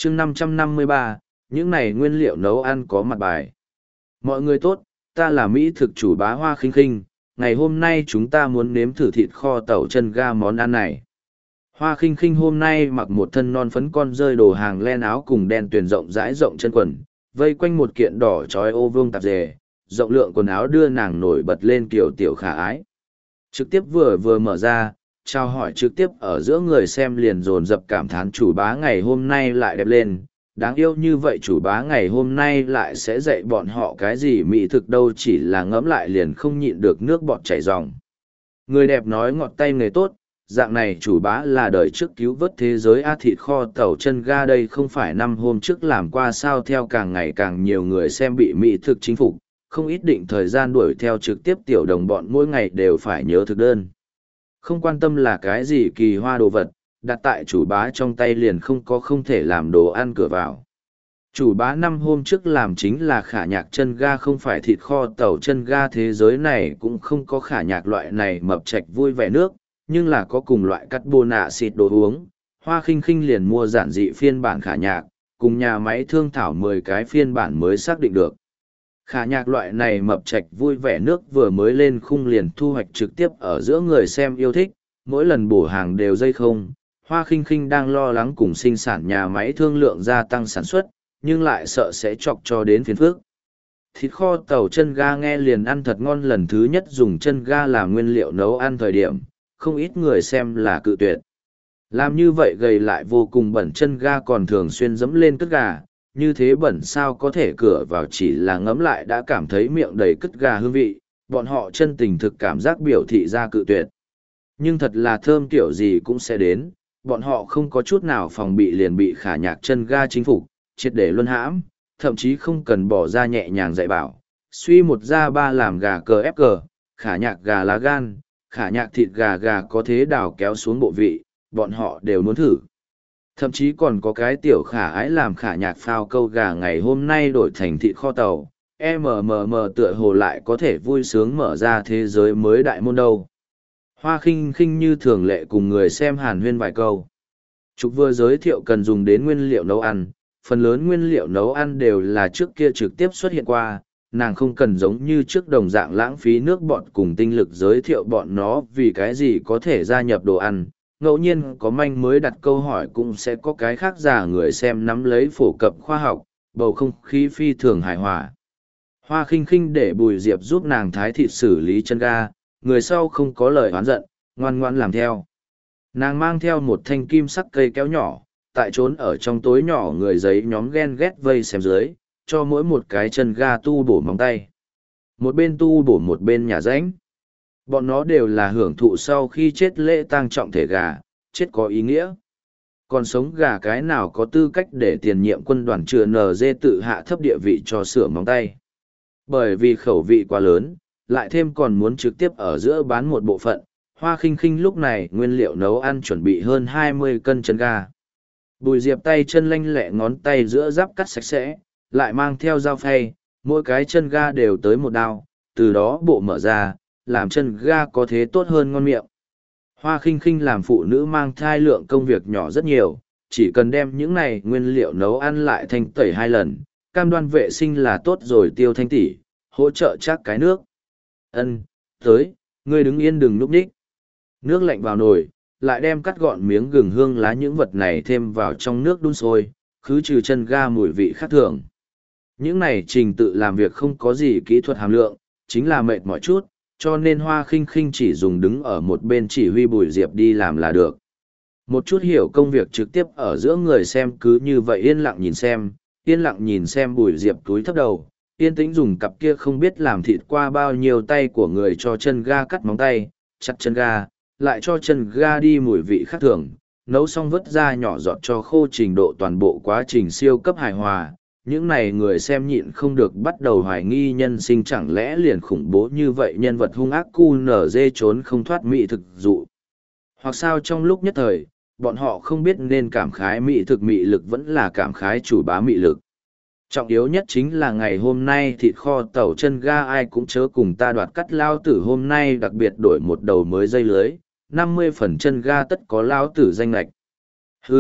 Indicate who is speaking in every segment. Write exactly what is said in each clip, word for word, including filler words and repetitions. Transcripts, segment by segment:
Speaker 1: chương năm trăm năm mươi ba, những này nguyên liệu nấu ăn có mặt bài. Mọi người tốt, ta là Mỹ thực chủ bá Hoa Khinh Khinh, ngày hôm nay chúng ta muốn nếm thử thịt kho tàu chân ga món ăn này. Hoa Khinh Khinh hôm nay mặc một thân non phấn con rơi đồ hàng len áo cùng đen tuyền rộng rãi rộng chân quần, vây quanh một kiện đỏ trói ô vương tạp dề, rộng lượng quần áo đưa nàng nổi bật lên kiểu tiểu khả ái. Trực tiếp vừa vừa mở ra, trao hỏi trực tiếp ở giữa người xem liền dồn dập cảm thán chủ bá ngày hôm nay lại đẹp lên. Đáng yêu như vậy chủ bá ngày hôm nay lại sẽ dạy bọn họ cái gì mỹ thực đâu, chỉ là ngẫm lại liền không nhịn được nước bọt chảy ròng. Người đẹp nói ngọt tay nghề tốt, dạng này chủ bá là đời trước cứu vớt thế giới a thịt kho tàu chân ga đây không phải năm hôm trước làm qua sao. Theo càng ngày càng nhiều người xem bị mỹ thực chính phục, không ít định thời gian đuổi theo trực tiếp tiểu đồng bọn mỗi ngày đều phải nhớ thực đơn. Không quan tâm là cái gì kỳ hoa đồ vật, đặt tại chủ bá trong tay liền không có không thể làm đồ ăn cửa vào. Chủ bá năm hôm trước làm chính là khả nhạc chân ga, không phải thịt kho tàu chân ga. Thế giới này cũng không có khả nhạc loại này mập trạch vui vẻ nước, nhưng là có cùng loại cắt bô nạ xịt đồ uống. Hoa Khinh Khinh liền mua giản dị phiên bản khả nhạc, cùng nhà máy thương thảo mười cái phiên bản mới xác định được. Khả nhạc loại này mập trạch vui vẻ nước vừa mới lên khung liền thu hoạch trực tiếp ở giữa người xem yêu thích, mỗi lần bổ hàng đều dây không. Hoa Khinh Khinh đang lo lắng cùng sinh sản nhà máy thương lượng gia tăng sản xuất, nhưng lại sợ sẽ chọc cho đến phiền phức. Thịt kho tàu chân ga nghe liền ăn thật ngon, lần thứ nhất dùng chân ga làm nguyên liệu nấu ăn thời điểm, không ít người xem là cự tuyệt. Làm như vậy gầy lại vô cùng bẩn, chân ga còn thường xuyên dẫm lên cất gà, như thế bẩn sao có thể cửa vào, chỉ là ngấm lại đã cảm thấy miệng đầy cất gà hương vị, bọn họ chân tình thực cảm giác biểu thị ra cự tuyệt. Nhưng thật là thơm kiểu gì cũng sẽ đến, bọn họ không có chút nào phòng bị liền bị khả nhạc chân ga chính phục, triệt để luân hãm, thậm chí không cần bỏ ra nhẹ nhàng dạy bảo. Suy một ra ba làm gà cờ ép cờ, khả nhạc gà lá gan, khả nhạc thịt gà gà có thế đào kéo xuống bộ vị, bọn họ đều muốn thử. Thậm chí còn có cái tiểu khả ái làm khả nhạc phao câu gà ngày hôm nay đổi thành thịt kho tàu, mmm tựa hồ lại có thể vui sướng mở ra thế giới mới đại môn đâu. Hoa Khinh Khinh như thường lệ cùng người xem hàn huyên vài câu. Trục vừa giới thiệu cần dùng đến nguyên liệu nấu ăn, phần lớn nguyên liệu nấu ăn đều là trước kia trực tiếp xuất hiện qua, nàng không cần giống như trước đồng dạng lãng phí nước bọn cùng tinh lực giới thiệu bọn nó vì cái gì có thể gia nhập đồ ăn. Ngẫu nhiên có manh mới đặt câu hỏi cũng sẽ có cái khác giả người xem nắm lấy phổ cập khoa học, bầu không khí phi thường hài hòa. Hoa Khinh Khinh để Bùi Diệp giúp nàng thái thịt xử lý chân ga, người sau không có lời oán giận, ngoan ngoan làm theo. Nàng mang theo một thanh kim sắc cây kéo nhỏ, tại trốn ở trong tối nhỏ người giấy nhóm ghen ghét vây xem dưới, cho mỗi một cái chân ga tu bổ móng tay. Một bên tu bổ một bên nhà rãnh. Bọn nó đều là hưởng thụ sau khi chết lễ tang trọng thể gà, chết có ý nghĩa. Còn sống gà cái nào có tư cách để tiền nhiệm quân đoàn chừa en giê tự hạ thấp địa vị cho sửa móng tay. Bởi vì khẩu vị quá lớn, lại thêm còn muốn trực tiếp ở giữa bán một bộ phận, Hoa Khinh Khinh lúc này nguyên liệu nấu ăn chuẩn bị hơn hai mươi cân chân gà. Bùi Diệp tay chân lanh lẹ, ngón tay giữa giáp cắt sạch sẽ, lại mang theo dao phay, mỗi cái chân ga đều tới một đao, từ đó bộ mở ra, làm chân ga có thế tốt hơn ngon miệng. Hoa Khinh Khinh làm phụ nữ mang thai lượng công việc nhỏ rất nhiều, chỉ cần đem những này nguyên liệu nấu ăn lại thanh tẩy hai lần, cam đoan vệ sinh là tốt rồi. Tiêu Thanh tỷ hỗ trợ chắc cái nước. Ân, tới, ngươi đứng yên đừng núp đích. Nước lạnh vào nồi, lại đem cắt gọn miếng gừng hương lá những vật này thêm vào trong nước đun sôi, khứ trừ chân ga mùi vị khác thường. Những này trình tự làm việc không có gì kỹ thuật hàm lượng, chính là mệt mỏi chút, cho nên Hoa Khinh Khinh chỉ dùng đứng ở một bên chỉ huy Bùi Diệp đi làm là được. Một chút hiểu công việc trực tiếp ở giữa người xem cứ như vậy yên lặng nhìn xem, yên lặng nhìn xem Bùi Diệp túi thấp đầu, yên tĩnh dùng cặp kia không biết làm thịt qua bao nhiêu tay của người cho chân ga cắt móng tay, chặt chân ga, lại cho chân ga đi mùi vị khác thường, nấu xong vớt ra nhỏ giọt cho khô, trình độ toàn bộ quá trình siêu cấp hài hòa. Những này người xem nhịn không được bắt đầu hoài nghi nhân sinh, chẳng lẽ liền khủng bố như vậy nhân vật hung ác cu nở dê trốn không thoát mỹ thực dụ. Hoặc sao trong lúc nhất thời, bọn họ không biết nên cảm khái mỹ thực mị lực vẫn là cảm khái chủ bá mị lực. Trọng yếu nhất chính là ngày hôm nay thịt kho tàu chân ga ai cũng chớ cùng ta đoạt cắt, lao tử hôm nay đặc biệt đổi một đầu mới dây lưới, năm mươi phần chân ga tất có lao tử danh lạch. Hừ,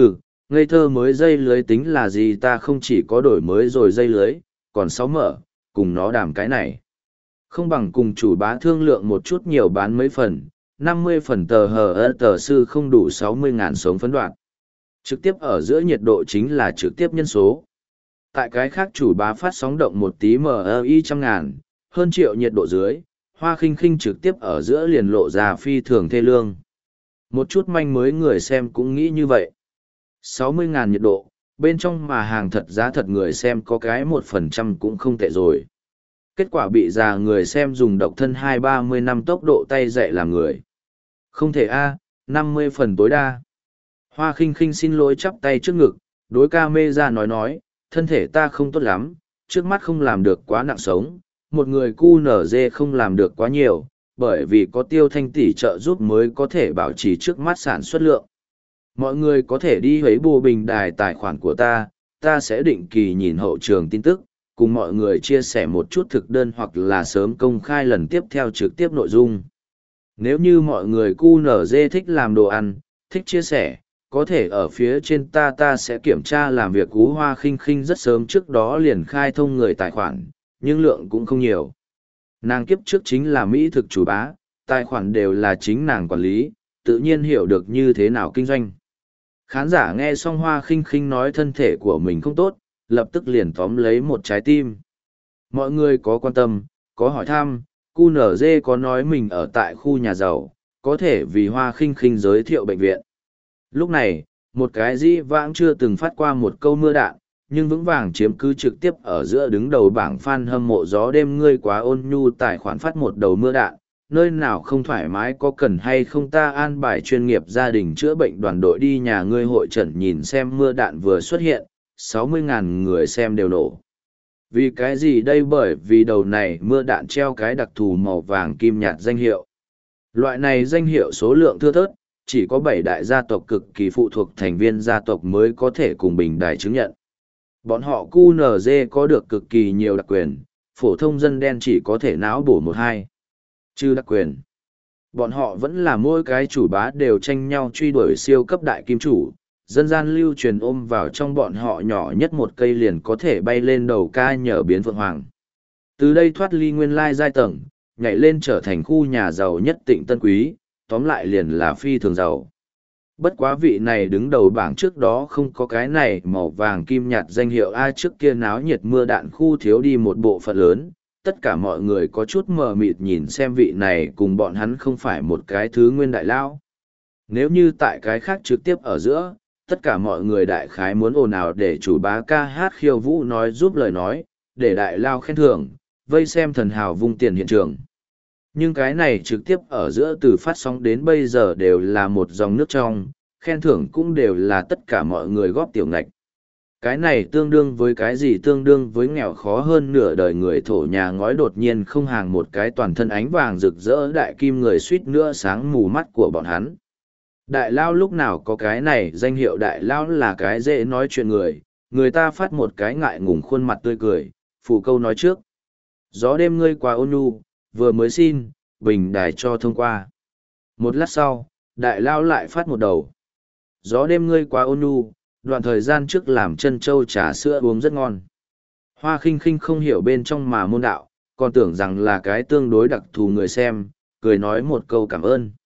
Speaker 1: ngây thơ mới dây lưới tính là gì, ta không chỉ có đổi mới rồi dây lưới, còn sáu mở, cùng nó đàm cái này. Không bằng cùng chủ bá thương lượng một chút nhiều bán mấy phần, năm mươi phần tờ hờ ơ tờ sư không đủ sáu mươi ngàn sống phấn đoạn. Trực tiếp ở giữa nhiệt độ chính là trực tiếp nhân số. Tại cái khác chủ bá phát sóng động một tí mi trăm ngàn, hơn triệu nhiệt độ dưới, Hoa Khinh Khinh trực tiếp ở giữa liền lộ ra phi thường thê lương. Một chút manh mới người xem cũng nghĩ như vậy. sáu mươi ngàn nhiệt độ, bên trong mà hàng thật giá thật người xem có cái một phần trăm cũng không tệ rồi. Kết quả bị già người xem dùng độc thân hai ba mươi năm tốc độ tay dạy làm người. Không thể a, năm mươi phần tối đa. Hoa Khinh Khinh xin lỗi chắp tay trước ngực, đối ca mê ra nói nói, thân thể ta không tốt lắm, trước mắt không làm được quá nặng sống, một người cu nở dê không làm được quá nhiều, bởi vì có Tiêu Thanh tỷ trợ giúp mới có thể bảo trì trước mắt sản xuất lượng. Mọi người có thể đi hấy bù bình đài tài khoản của ta, ta sẽ định kỳ nhìn hậu trường tin tức, cùng mọi người chia sẻ một chút thực đơn hoặc là sớm công khai lần tiếp theo trực tiếp nội dung. Nếu như mọi người cu nở dê thích làm đồ ăn, thích chia sẻ, có thể ở phía trên ta ta sẽ kiểm tra làm việc cú. Hoa Khinh Khinh rất sớm trước đó liền khai thông người tài khoản, nhưng lượng cũng không nhiều. Nàng kiếp trước chính là Mỹ thực chủ bá, tài khoản đều là chính nàng quản lý, tự nhiên hiểu được như thế nào kinh doanh. Khán giả nghe xong Hoa Khinh Khinh nói thân thể của mình không tốt, lập tức liền tóm lấy một trái tim. Mọi người có quan tâm, có hỏi thăm, cu nở dê có nói mình ở tại khu nhà giàu, có thể vì Hoa Khinh Khinh giới thiệu bệnh viện. Lúc này, một cái dĩ vãng chưa từng phát qua một câu mưa đạn, nhưng vững vàng chiếm cứ trực tiếp ở giữa đứng đầu bảng fan hâm mộ gió đêm ngươi quá ôn nhu tài khoản phát một đầu mưa đạn, nơi nào không thoải mái có cần hay không ta an bài chuyên nghiệp gia đình chữa bệnh đoàn đội đi nhà ngươi hội trần. Nhìn xem mưa đạn vừa xuất hiện, sáu mươi ngàn người xem đều nổ. Vì cái gì đây? Bởi vì đầu này mưa đạn treo cái đặc thù màu vàng kim nhạt danh hiệu. Loại này danh hiệu số lượng thưa thớt, chỉ có bảy đại gia tộc cực kỳ phụ thuộc thành viên gia tộc mới có thể cùng bình đài chứng nhận. Bọn họ cu nở dê có được cực kỳ nhiều đặc quyền, phổ thông dân đen chỉ có thể não bổ một hai. Chứ đặc quyền. Bọn họ vẫn là mỗi cái chủ bá đều tranh nhau truy đuổi siêu cấp đại kim chủ, dân gian lưu truyền ôm vào trong bọn họ nhỏ nhất một cây liền có thể bay lên đầu ca nhờ biến vượng hoàng. Từ đây thoát ly nguyên lai giai tầng, nhảy lên trở thành khu nhà giàu nhất Tịnh Tân Quý, tóm lại liền là phi thường giàu. Bất quá vị này đứng đầu bảng trước đó không có cái này màu vàng kim nhạt danh hiệu ai trước kia náo nhiệt mưa đạn khu thiếu đi một bộ phận lớn, tất cả mọi người có chút mờ mịt nhìn xem vị này cùng bọn hắn không phải một cái thứ nguyên đại lao. Nếu như tại cái khác trực tiếp ở giữa, tất cả mọi người đại khái muốn ồn ào để chủ bá ca hát khiêu vũ nói giúp lời nói, để đại lao khen thưởng, vây xem thần hào vung tiền hiện trường. Nhưng cái này trực tiếp ở giữa từ phát sóng đến bây giờ đều là một dòng nước trong, khen thưởng cũng đều là tất cả mọi người góp tiểu ngạch. Cái này tương đương với cái gì? Tương đương với nghèo khó hơn nửa đời người thổ nhà ngói đột nhiên không hàng một cái toàn thân ánh vàng rực rỡ đại kim người suýt nữa sáng mù mắt của bọn hắn. Đại lao lúc nào có cái này danh hiệu đại lao là cái dễ nói chuyện người, người ta phát một cái ngại ngùng khuôn mặt tươi cười, phụ câu nói trước. Gió đêm ngươi quá ôn nhu, vừa mới xin, bình đài cho thông qua. Một lát sau, đại lao lại phát một đầu. Gió đêm ngươi quá ôn nhu, đoạn thời gian trước làm chân trâu trà sữa uống rất ngon. Hoa Khinh Khinh không hiểu bên trong mà môn đạo, còn tưởng rằng là cái tương đối đặc thù người xem, cười nói một câu cảm ơn.